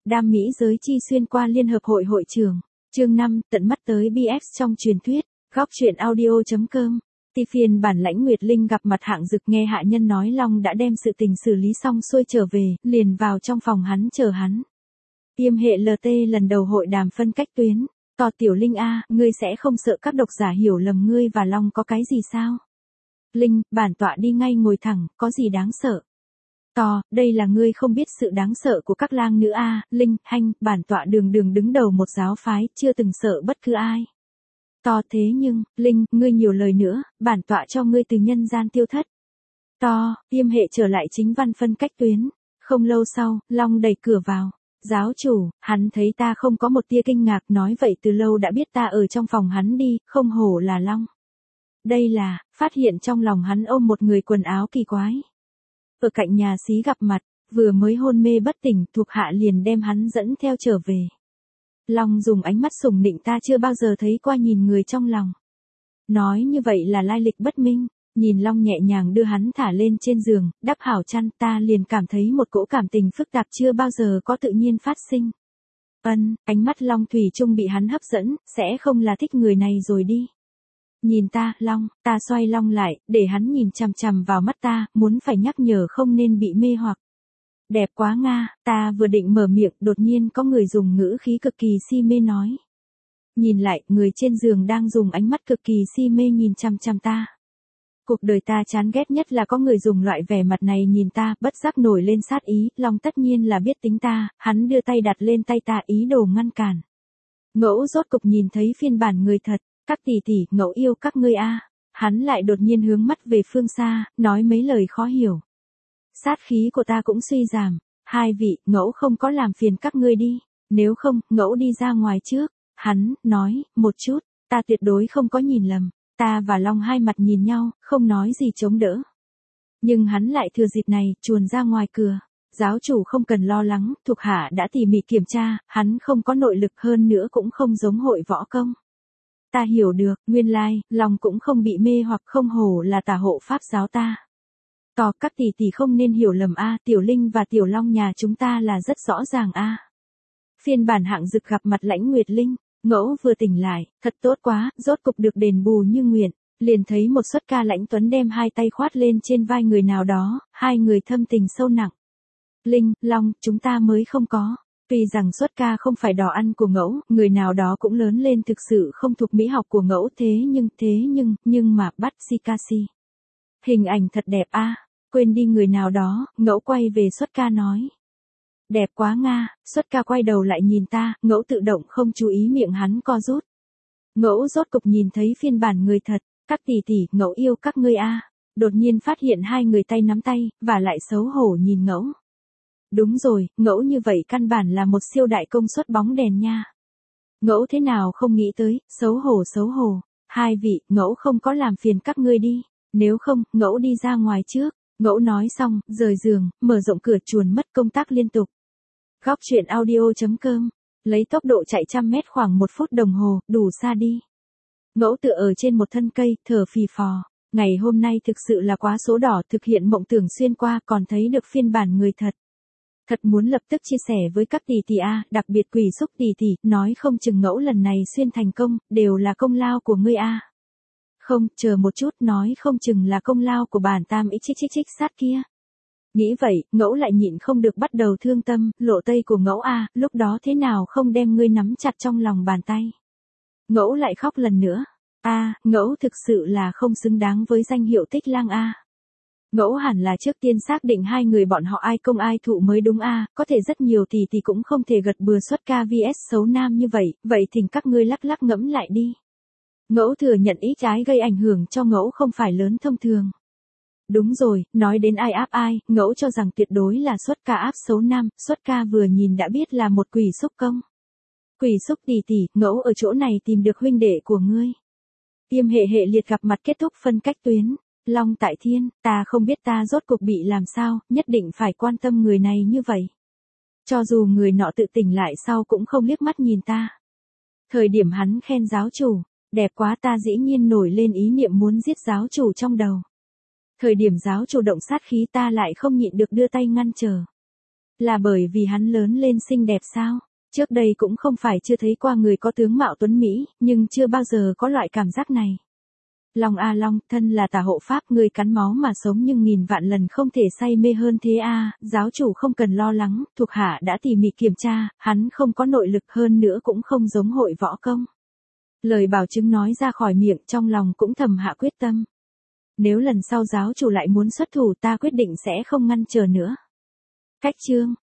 đam mỹ giới chi xuyên qua Liên hợp hội hội trưởng. Chương 5, tận mắt tới BX trong truyền thuyết. Góc truyện audio.com. Ti phiên bản Lãnh Nguyệt Linh gặp mặt Hạng Dực, nghe hạ nhân nói Long đã đem sự tình xử lý xong xuôi trở về, liền vào trong phòng hắn chờ hắn. Tiêm hệ LT lần đầu hội đàm phân cách tuyến. Tò Tiểu Linh a, ngươi sẽ không sợ các độc giả hiểu lầm ngươi và Long có cái gì sao? Linh, bản tọa đi ngay ngồi thẳng, có gì đáng sợ? Tò, đây là ngươi không biết sự đáng sợ của các lang nữ a. Linh, hanh, bản tọa đường đường đứng đầu một giáo phái, chưa từng sợ bất cứ ai. To thế nhưng, Linh, ngươi nhiều lời nữa, bản tọa cho ngươi từ nhân gian tiêu thất. To, Tiêm hệ trở lại chính văn phân cách tuyến. Không lâu sau, Long đẩy cửa vào. Giáo chủ, hắn thấy ta không có một tia kinh ngạc, nói vậy từ lâu đã biết ta ở trong phòng hắn đi, không hổ là Long. Đây là, phát hiện trong lòng hắn ôm một người quần áo kỳ quái. Ở cạnh nhà xí gặp mặt, vừa mới hôn mê bất tỉnh, thuộc hạ liền đem hắn dẫn theo trở về. Long dùng ánh mắt sùng nịnh ta chưa bao giờ thấy qua nhìn người trong lòng. Nói như vậy là lai lịch bất minh, nhìn Long nhẹ nhàng đưa hắn thả lên trên giường, đắp hảo chăn, ta liền cảm thấy một cỗ cảm tình phức tạp chưa bao giờ có tự nhiên phát sinh. Ánh mắt Long thủy chung bị hắn hấp dẫn, sẽ không là thích người này rồi đi. Nhìn ta, Long, ta xoay Long lại, để hắn nhìn chằm chằm vào mắt ta, muốn phải nhắc nhở không nên bị mê hoặc. Đẹp quá Nga, ta vừa định mở miệng, đột nhiên có người dùng ngữ khí cực kỳ si mê nói. Nhìn lại, người trên giường đang dùng ánh mắt cực kỳ si mê nhìn chằm chằm ta. Cuộc đời ta chán ghét nhất là có người dùng loại vẻ mặt này nhìn ta, bất giác nổi lên sát ý, Long tất nhiên là biết tính ta, hắn đưa tay đặt lên tay ta ý đồ ngăn cản. Ngẫu rốt cục nhìn thấy phiên bản người thật, các tỷ tỷ, Ngẫu yêu các ngươi a. Hắn lại đột nhiên hướng mắt về phương xa, nói mấy lời khó hiểu. Sát khí của ta cũng suy giảm, hai vị, Ngẫu không có làm phiền các ngươi đi, nếu không, Ngẫu đi ra ngoài trước. Hắn, nói, một chút, ta tuyệt đối không có nhìn lầm. Ta và Long hai mặt nhìn nhau, không nói gì chống đỡ. Nhưng hắn lại thừa dịp này, chuồn ra ngoài cửa. Giáo chủ không cần lo lắng, thuộc hạ đã tỉ mỉ kiểm tra, hắn không có nội lực, hơn nữa cũng không giống hội võ công. Ta hiểu được, nguyên lai, Long cũng không bị mê hoặc, không hổ là tà hộ pháp giáo ta. To, các tỷ tỷ không nên hiểu lầm a, Tiểu Linh và Tiểu Long nhà chúng ta là rất rõ ràng a. Phiên bản Hạng Dực gặp mặt Lãnh Nguyệt Linh. Ngẫu vừa tỉnh lại, thật tốt quá, rốt cục được đền bù như nguyện, liền thấy một xuất ca Lãnh Tuấn đem hai tay khoát lên trên vai người nào đó, hai người thâm tình sâu nặng. Linh, Long, chúng ta mới không có. Tuy rằng xuất ca không phải đò ăn của Ngẫu, người nào đó cũng lớn lên thực sự không thuộc mỹ học của Ngẫu, thế nhưng mà bắt Shikashi. Hình ảnh thật đẹp a, quên đi người nào đó, Ngẫu quay về xuất ca nói. Đẹp quá Nga, xuất ca quay đầu lại nhìn ta, Ngẫu tự động không chú ý miệng hắn co rút. Ngẫu rốt cục nhìn thấy phiên bản người thật, các tỷ tỷ, Ngẫu yêu các ngươi a. Đột nhiên phát hiện hai người tay nắm tay, và lại xấu hổ nhìn Ngẫu. Đúng rồi, Ngẫu như vậy căn bản là một siêu đại công suất bóng đèn nha. Ngẫu thế nào không nghĩ tới, xấu hổ. Hai vị, Ngẫu không có làm phiền các ngươi đi, nếu không, Ngẫu đi ra ngoài trước. Ngẫu nói xong, rời giường, mở rộng cửa chuồn mất công tác liên tục. Góc truyện audio.com, lấy tốc độ chạy 100 mét khoảng 1 phút đồng hồ, đủ xa đi. Ngẫu tựa ở trên một thân cây, thở phì phò. Ngày hôm nay thực sự là quá số đỏ, thực hiện mộng tưởng xuyên qua, còn thấy được phiên bản người thật. Thật muốn lập tức chia sẻ với các tỷ tỷ a, đặc biệt Quỷ Xúc tỷ tỷ, nói không chừng Ngẫu lần này xuyên thành công, đều là công lao của ngươi a. Không, chờ một chút, nói không chừng là công lao của bản tam xích sát kia. Nghĩ vậy, Ngẫu lại nhịn không được bắt đầu thương tâm, lộ tây của Ngẫu a, lúc đó thế nào không đem ngươi nắm chặt trong lòng bàn tay. Ngẫu lại khóc lần nữa. Ngẫu thực sự là không xứng đáng với danh hiệu Tích Lang a. Ngẫu hẳn là trước tiên xác định hai người bọn họ ai công ai thụ mới đúng a, có thể rất nhiều tỷ tỷ cũng không thể gật bừa xuất ca vs xấu nam như vậy thỉnh các ngươi lắc ngẫm lại đi. Ngẫu thừa nhận ý trái gây ảnh hưởng cho Ngẫu không phải lớn thông thường. Đúng rồi, nói đến ai áp ai, Ngẫu cho rằng tuyệt đối là xuất ca áp xấu nam, xuất ca vừa nhìn đã biết là một Quỷ Xúc công. Quỷ Xúc tỷ tỷ, Ngẫu ở chỗ này tìm được huynh đệ của ngươi. Tiêm hệ liệt gặp mặt kết thúc phân cách tuyến. Long tại thiên, ta không biết ta rốt cuộc bị làm sao, nhất định phải quan tâm người này như vậy. Cho dù người nọ tự tỉnh lại sau cũng không liếc mắt nhìn ta. Thời điểm hắn khen giáo chủ, đẹp quá, ta dĩ nhiên nổi lên ý niệm muốn giết giáo chủ trong đầu. Thời điểm giáo chủ động sát khí ta lại không nhịn được đưa tay ngăn trở. Là bởi vì hắn lớn lên xinh đẹp sao? Trước đây cũng không phải chưa thấy qua người có tướng mạo tuấn Mỹ, nhưng chưa bao giờ có loại cảm giác này. Long a Long, thân là tà hộ pháp, người cắn máu mà sống nhưng nghìn vạn lần không thể say mê hơn thế a. Giáo chủ không cần lo lắng, thuộc hạ đã tỉ mỉ kiểm tra, hắn không có nội lực, hơn nữa cũng không giống hội võ công. Lời bảo chứng nói ra khỏi miệng, trong lòng cũng thầm hạ quyết tâm. Nếu lần sau giáo chủ lại muốn xuất thủ, ta quyết định sẽ không ngăn chờ nữa. Cách chương